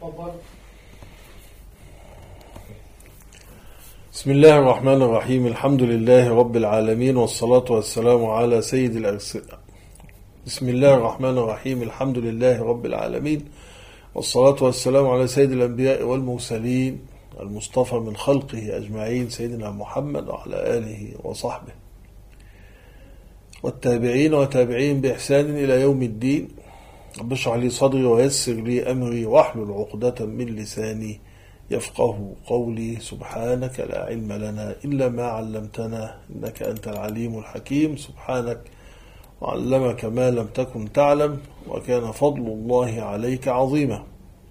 بسم الله الرحمن الرحيم. الحمد لله رب العالمين، والصلاة والسلام على سيد الأرسل. بسم الله الرحمن الرحيم. الحمد لله رب العالمين، والصلاة والسلام على سيد الأنبياء والمرسلين المصطفى من خلقه أجمعين، سيدنا محمد وعلى آله وصحبه والتابعين وتابعين بإحسان إلى يوم الدين. رب اشرح لي صدري ويسر لي أمري واحلل عقدة من لساني يفقه قولي. سبحانك لا علم لنا إلا ما علمتنا إنك أنت العليم الحكيم. سبحانك وعلمك ما لم تكن تعلم، وكان فضل الله عليك عظيما.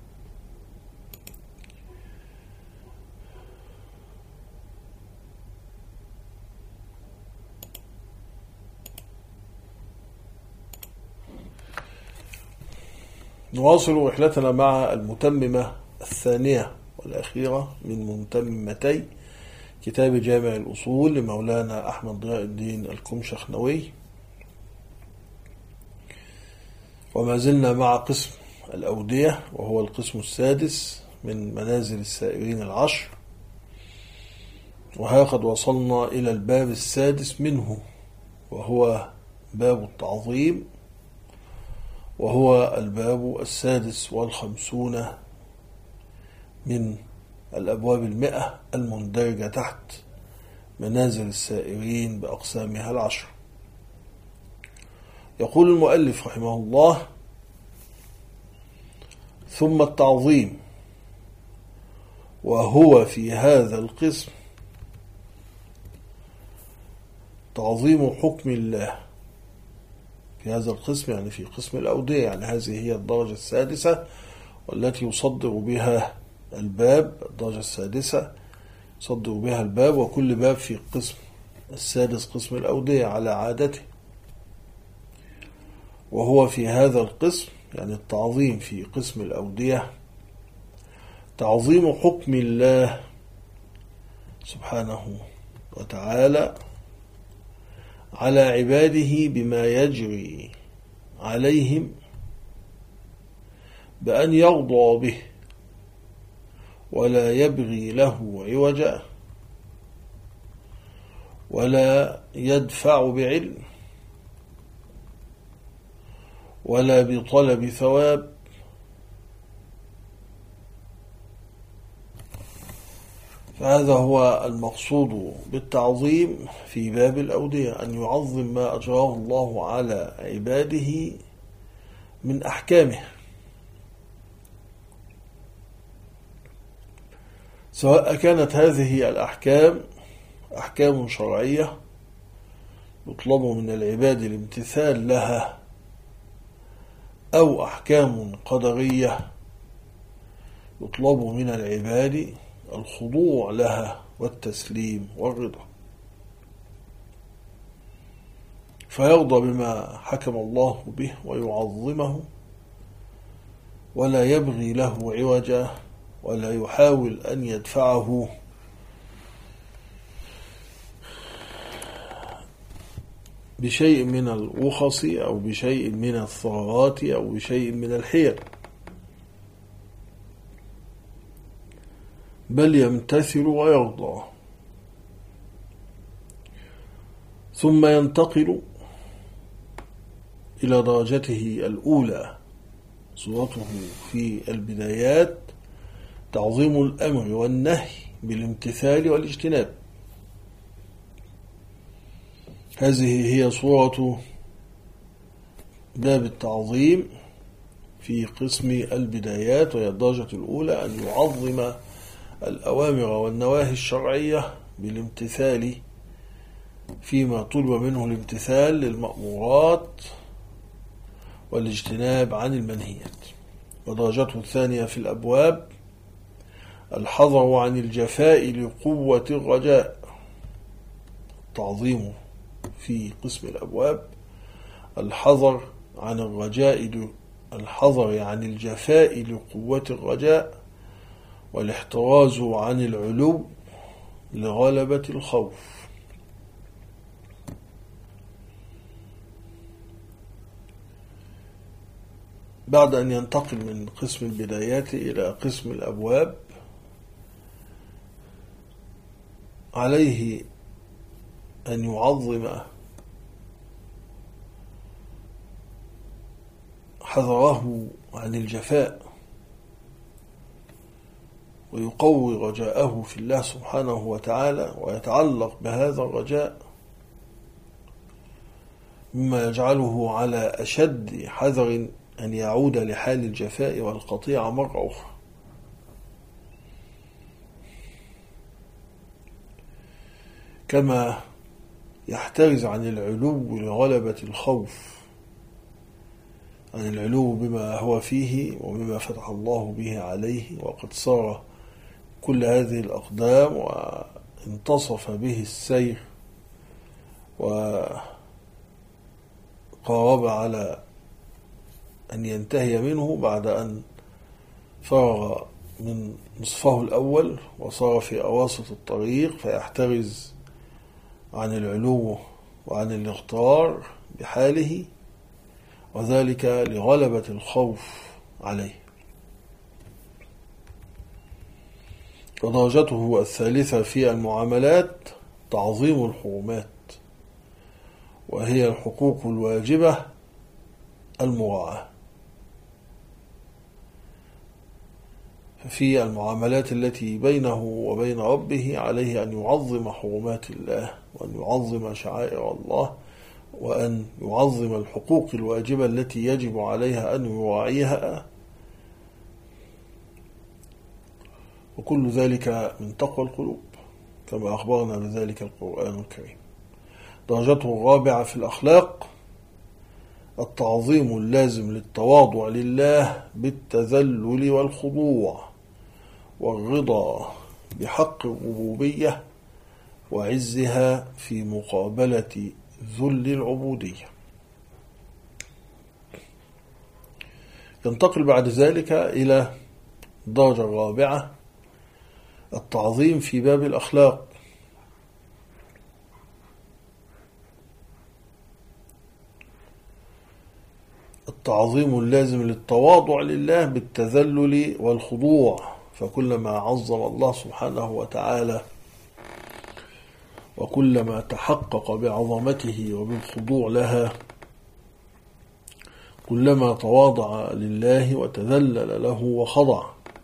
نواصل رحلتنا مع المتممة الثانية والأخيرة من متممتي كتاب جامع الأصول لمولانا أحمد ضياء الدين الكمشخنوي، وما زلنا مع قسم الأودية، وهو القسم السادس من منازل السائرين العشر، وها قد وصلنا إلى الباب السادس منه، وهو باب التعظيم، وهو الباب 56 من الأبواب 100 المندرجة تحت منازل السائرين بأقسامها العشر. يقول المؤلف رحمه الله: ثم التعظيم، وهو في هذا القسم تعظيم حكم الله. في هذا القسم يعني في قسم الأودية، يعني هذه هي الدرجة السادسة والتي يصدر بها الباب. الدرجة السادسة يصدر بها الباب، وكل باب في القسم السادس قسم الأودية على عادته. وهو في هذا القسم يعني التعظيم في قسم الأودية تعظيم حكم الله سبحانه وتعالى على عباده بما يجري عليهم بأن يرضى به ولا يبغي له عوجا ولا يدفع بعلم ولا بطلب ثواب، فهذا هو المقصود بالتعظيم في باب الأودية، أن يعظم ما أجراه الله على عباده من أحكامه، سواء كانت هذه الأحكام أحكام شرعية يطلب من العباد الامتثال لها، أو أحكام قدرية يطلب من العباد الخضوع لها والتسليم والرضا، فيرضى بما حكم الله به ويعظمه ولا يبغي له عوجا ولا يحاول أن يدفعه بشيء من الرخص أو بشيء من الثغرات أو بشيء من الحيل، بل يمتثل ويرضى. ثم ينتقل إلى درجته الأولى. صورته في البدايات تعظيم الأمر والنهي بالامتثال والاجتناب. هذه هي صورة باب التعظيم في قسم البدايات، وهي الدرجة الأولى أن يعظم الأوامر والنواهي الشرعية بالامتثال فيما طلب منه الامتثال للمأمورات والاجتناب عن المنهيات. ودرجته الثانية في الأبواب الحذر عن الجفاء لقوة الرجاء. التعظيم في قسم الأبواب الحذر عن الحذر عن الجفاء لقوة الرجاء، والاحتراز عن العلو لغلبة الخوف. بعد أن ينتقل من قسم البدايات إلى قسم الأبواب، عليه أن يعظم حذره عن الجفاء، ويقوي رجاءه في الله سبحانه وتعالى، ويتعلق بهذا الرجاء مما يجعله على أشد حذر أن يعود لحال الجفاء والقطيعة مرة أخرى. كما يحترز عن العلو لغلبة الخوف، عن العلو بما هو فيه وبما فتح الله به عليه، وقد صار كل هذه الأقدام وانتصف به السير وقارب على أن ينتهي منه بعد أن فرغ من نصفه الأول وصار في أواسط الطريق، فيحترز عن العلو وعن الاغترار بحاله، وذلك لغلبة الخوف عليه. ودرجته الثالثة في المعاملات تعظيم الحرمات، وهي الحقوق الواجبة المراعاة. ففي المعاملات التي بينه وبين ربه عليه أن يعظم حرمات الله، وأن يعظم شعائر الله، وأن يعظم الحقوق الواجبة التي يجب عليها أن يراعيها، وكل ذلك من تقوى القلوب كما أخبرنا بذلك القرآن الكريم. درجته الرابعة في الأخلاق التعظيم اللازم للتواضع لله بالتذلل والخضوع والرضا بحق الربوبية وعزها في مقابلة ذل العبودية. ينتقل بعد ذلك إلى الدرجة الرابعة التعظيم في باب الأخلاق، التعظيم اللازم للتواضع لله بالتذلل والخضوع، فكلما عظم الله سبحانه وتعالى وكلما تحقق بعظمته وبالخضوع لها كلما تواضع لله وتذلل له وخضع.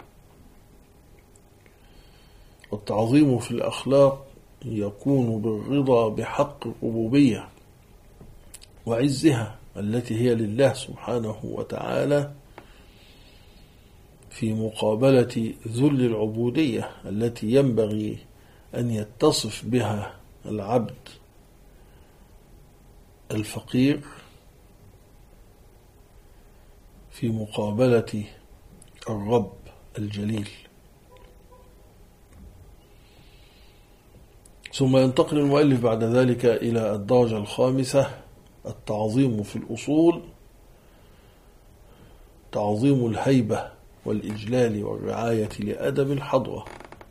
والتعظيم في الأخلاق يكون بالرضا بحق الربوبية وعزها التي هي لله سبحانه وتعالى في مقابلة ذل العبودية التي ينبغي أن يتصف بها العبد الفقير في مقابلة الرب الجليل. ثم ينتقل المؤلف بعد ذلك إلى الدرجة الخامسة التعظيم في الأصول، تعظيم الهيبة والإجلال والرعاية لأدب الحضرة.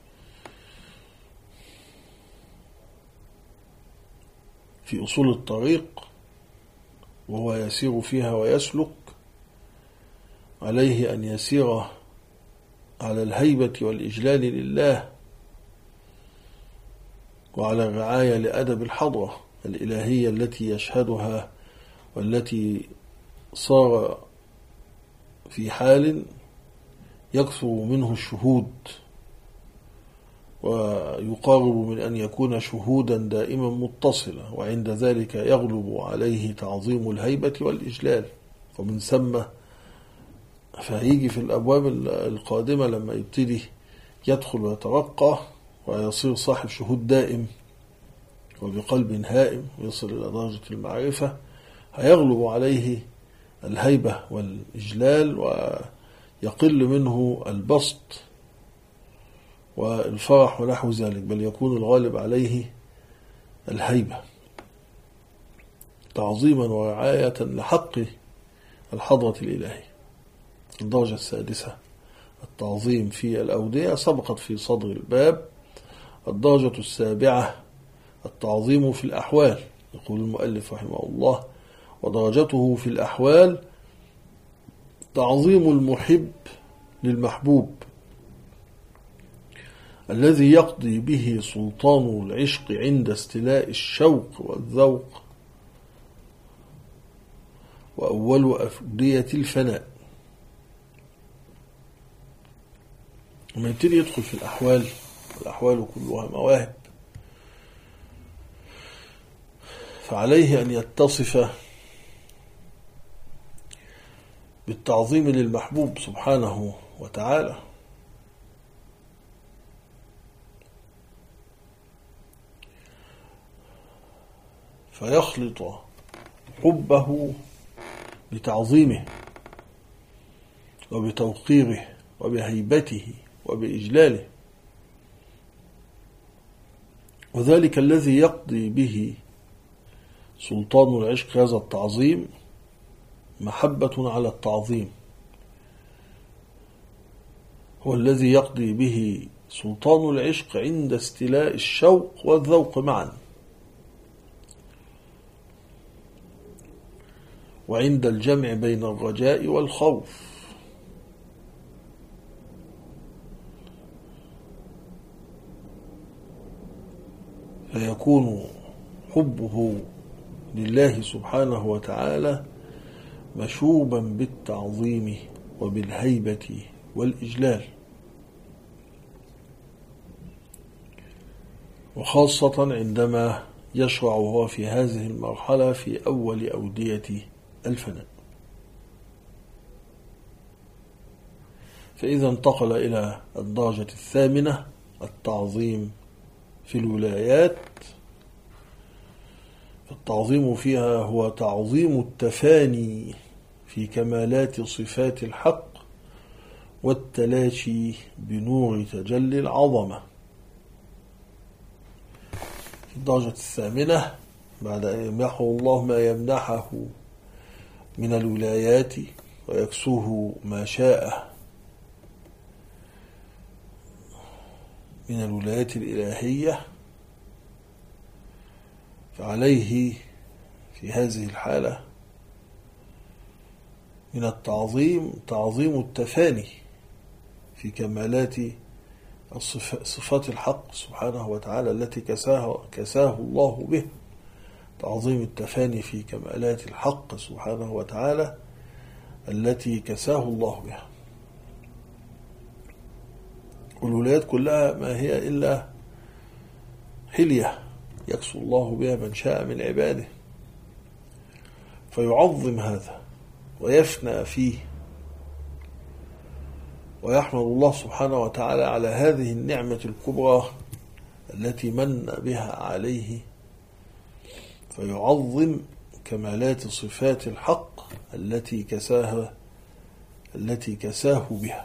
في أصول الطريق وهو يسير فيها ويسلك عليه أن يسير على الهيبة والإجلال لله وعلى الرعاية لأدب الحضرة الإلهية التي يشهدها، والتي صار في حال يكثر منه الشهود ويقارب من أن يكون شهودا دائما متصلا، وعند ذلك يغلب عليه تعظيم الهيبة والإجلال. ومن ثم فهيجي في الأبواب القادمة لما يبتدي يدخل ويترقى ويصير صاحب شهود دائم وبقلب هائم ويصل إلى درجة المعرفة، هيغلب عليه الهيبة والإجلال ويقل منه البسط والفرح ونحو ذلك، بل يكون الغالب عليه الهيبة تعظيما ورعاية لحق الحضرة الإلهية. الدرجة السادسة التعظيم في الأودية سبقت في صدر الباب. الدرجة السابعة التعظيم في الأحوال، يقول المؤلف رحمه الله: ودرجته في الأحوال تعظيم المحب للمحبوب الذي يقضي به سلطان العشق عند استيلاء الشوق والذوق وأول أفدية الفناء. لما يبتدي يدخل في الأحوال، والأحوال كلها مواهب، فعليه أن يتصف بالتعظيم للمحبوب سبحانه وتعالى، فيخلط حبه بتعظيمه وبتوقيره وبهيبته وبإجلاله، وذلك الذي يقضي به سلطان العشق هذا التعظيم محبة على التعظيم، هو الذي يقضي به سلطان العشق عند استيلاء الشوق والذوق معا، وعند الجمع بين الرجاء والخوف، فيكون حبه لله سبحانه وتعالى مشوبا بالتعظيم وبالهيبة والإجلال، وخاصة عندما يشرع هو في هذه المرحلة في أول أودية الفناء. فإذا انتقل إلى الدرجة الثامنة التعظيم في الولايات، فالتعظيم فيها هو تعظيم التفاني في كمالات صفات الحق والتلاشي بنور تجلي العظمة. في الدرجة الثامنة بعد أن يمنحه الله ما يمنحه من الولايات ويكسوه ما شاء من الولايات الإلهية، فعليه في هذه الحالة من التعظيم تعظيم التفاني في كمالات صفات الحق سبحانه وتعالى التي كساه الله به، تعظيم التفاني في كمالات الحق سبحانه وتعالى التي كساه الله بها. والولايات كلها ما هي إلا حلية يكسو الله بها من شاء من عباده، فيعظم هذا ويفنى فيه ويحمد الله سبحانه وتعالى على هذه النعمة الكبرى التي من بها عليه، فيعظم كمالات صفات الحق التي كساه بها،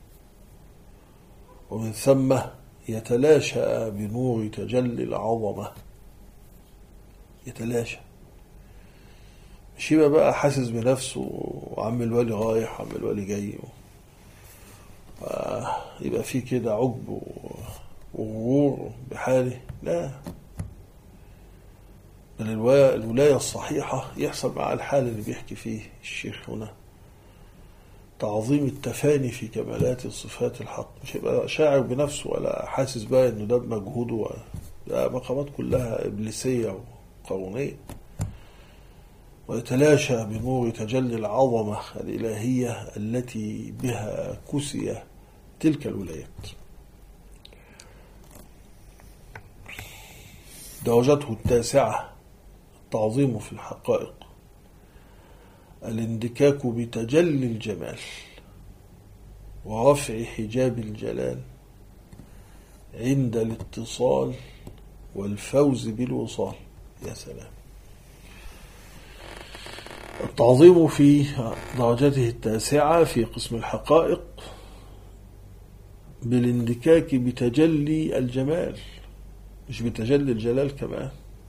ومن ثم يتلاشى بنور تجلي العظمة، يتلاشى، مش يبقى بقى حاسس بنفسه وعم الولي رايح وعم الولي جاي يبقى فيه كده عجب وغرور بحاله، لا، بل الولاية الصحيحة يحصل مع الحال اللي بيحكي فيه الشيخ هنا، تعظيم التفاني في كمالات الصفات الحق، مش يبقى شاعر بنفسه ولا حاسس بقى انه ده بمجهوده، لا، مقامات كلها إبليسية وقرونية، ويتلاشى بنور تجلي العظمة الإلهية التي بها كسي تلك الولايات. درجته التاسعة التعظيم في الحقائق، الاندكاك بتجلي الجمال ورفع حجاب الجلال عند الاتصال والفوز بالوصال. يا سلام! التعظيم في درجته التاسعة في قسم الحقائق بالاندكاك بتجلي الجمال، مش بتجلي الجلال كمان،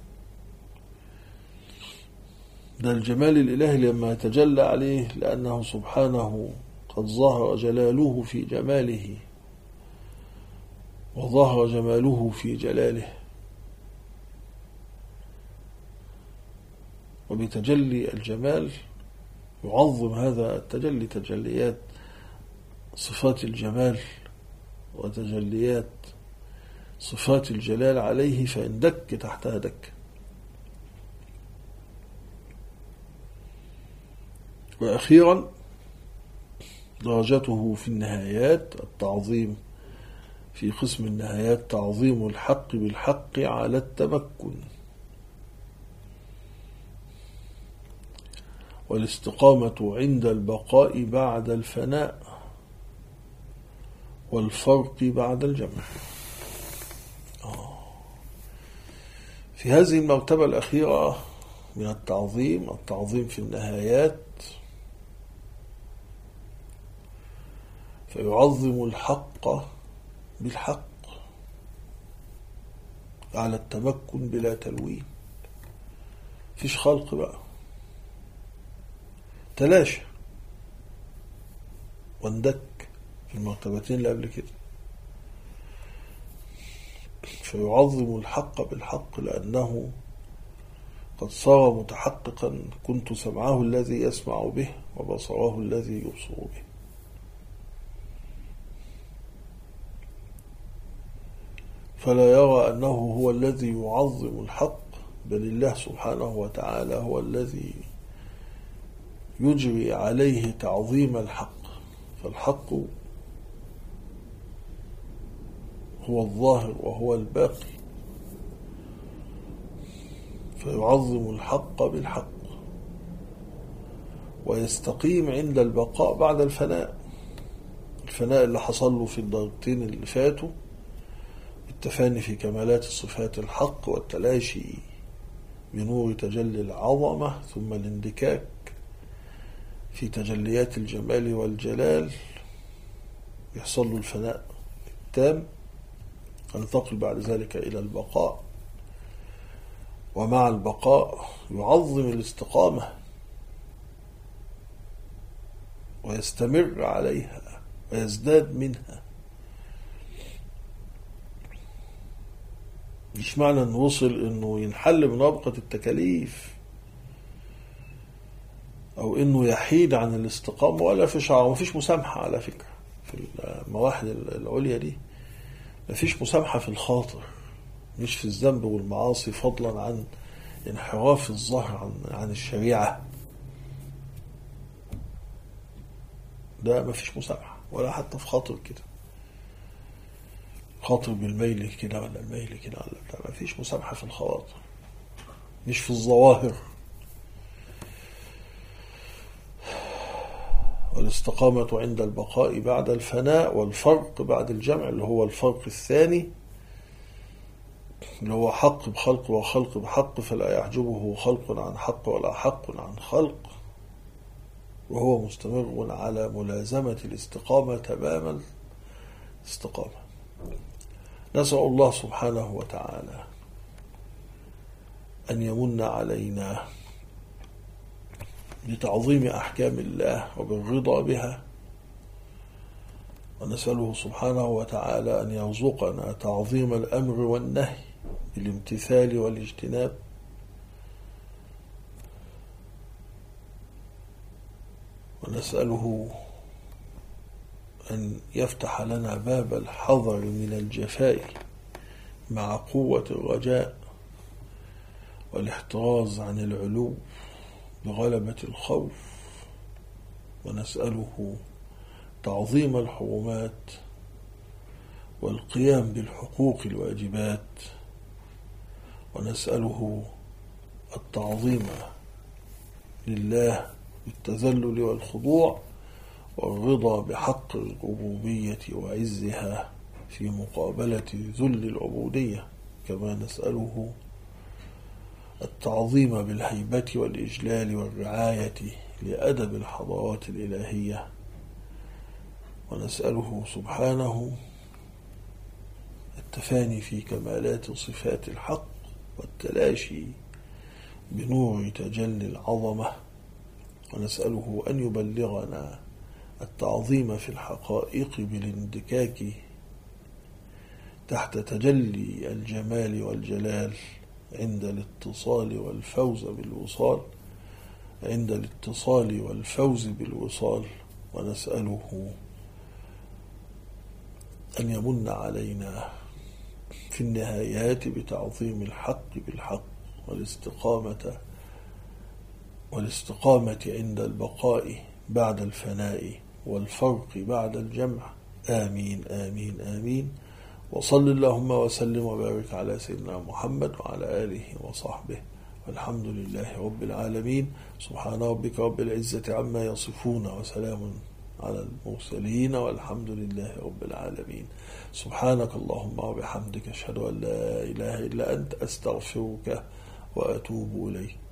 ده الجمال الإلهي لما يتجلى عليه، لأنه سبحانه قد ظهر جلاله في جماله وظهر جماله في جلاله، وبتجلي الجمال يعظم هذا التجلي تجليات صفات الجمال وتجليات صفات الجلال عليه، فإن دك تحتها دك. وأخيرا درجته في النهايات التعظيم، في قسم النهايات تعظيم الحق بالحق على التمكن، والاستقامة عند البقاء بعد الفناء، والفرق بعد الجمع. في هذه المرتبة الأخيرة من التعظيم في النهايات، فيعظم الحق بالحق على التمكن بلا تلوين. فيش خلق بقى، تلاشى واندك في المرتبتين اللي قبل كده. فيعظم الحق بالحق لأنه قد صار متحققا. كنت سمعه الذي يسمع به وبصره الذي يبصر به. فلا يرى أنه هو الذي يعظم الحق، بل الله سبحانه وتعالى هو الذي يجري عليه تعظيم الحق. فالحق هو الظاهر وهو الباقي، فيعظم الحق بالحق ويستقيم عند البقاء بعد الفناء. الفناء اللي حصل له في الدرجتين اللي فاتوا، التفاني في كمالات صفات الحق والتلاشي بنور تجلي العظمة، ثم الاندكاك في تجليات الجمال والجلال، يحصل له الفناء التام، ينتقل بعد ذلك إلى البقاء. ومع البقاء يعظم الاستقامة ويستمر عليها ويزداد منها. مش معنى انه وصل انه ينحل من ربقة التكاليف او انه يحيد عن الاستقامة، ولا في شعر. مفيش مسامحة على فكرة في المواحد العليا دي، مفيش مسامحة في الخاطر، مش في الذنب والمعاصي، فضلا عن انحراف الظهر عن الشريعة. ده مفيش مسامحة، ولا حتى في خاطر كده، خاطر بالميل كده ولا الميل كده ولا بتاع. مفيش مسامحة في الخواطر، مش في الظواهر. والاستقامة عند البقاء بعد الفناء، والفرق بعد الجمع، اللي هو الفرق الثاني، اللي هو حق بخلق وخلق بحق، فلا يحجبه خلق عن حق ولا حق عن خلق، وهو مستمر على ملازمة الاستقامة تمام الاستقامة. نسأل الله سبحانه وتعالى أن يمن علينا بتعظيم أحكام الله وبالرضا بها، ونسأله سبحانه وتعالى أن يرزقنا تعظيم الأمر والنهي بالامتثال والاجتناب، ونسأله أن يفتح لنا باب الحذر من الجفاء مع قوة الرجاء، والاحتراز عن العلو بغلبة الخوف، ونسأله تعظيم الحرمات والقيام بالحقوق الواجبات، ونسأله التعظيم لله بالتذلل والخضوع والرضا بحق الربوبية وعزها في مقابلة ذل العبودية، كما نسأله التعظيم بالهيبة والإجلال والرعاية لأدب الحضارات الإلهية، ونسأله سبحانه التفاني في كمالات صفات الحق والتلاشي بنور تجلي العظمة، ونسأله أن يبلغنا التعظيم في الحقائق بالاندكاك تحت تجلي الجمال والجلال عند الاتصال والفوز بالوصال، عند الاتصال والفوز بالوصال، ونسأله أن يمن علينا في النهايات بتعظيم الحق بالحق والاستقامة عند البقاء بعد الفناء والفرق بعد الجمع. آمين آمين آمين. وصل اللهم وسلم وبارك على سيدنا محمد وعلى آله وصحبه، والحمد لله رب العالمين. سبحان ربك رب العزة عما يصفون، وسلام على المرسلين، والحمد لله رب العالمين. سبحانك اللهم وبحمدك، أشهد أن لا إله إلا أنت، أستغفرك وأتوب إليك.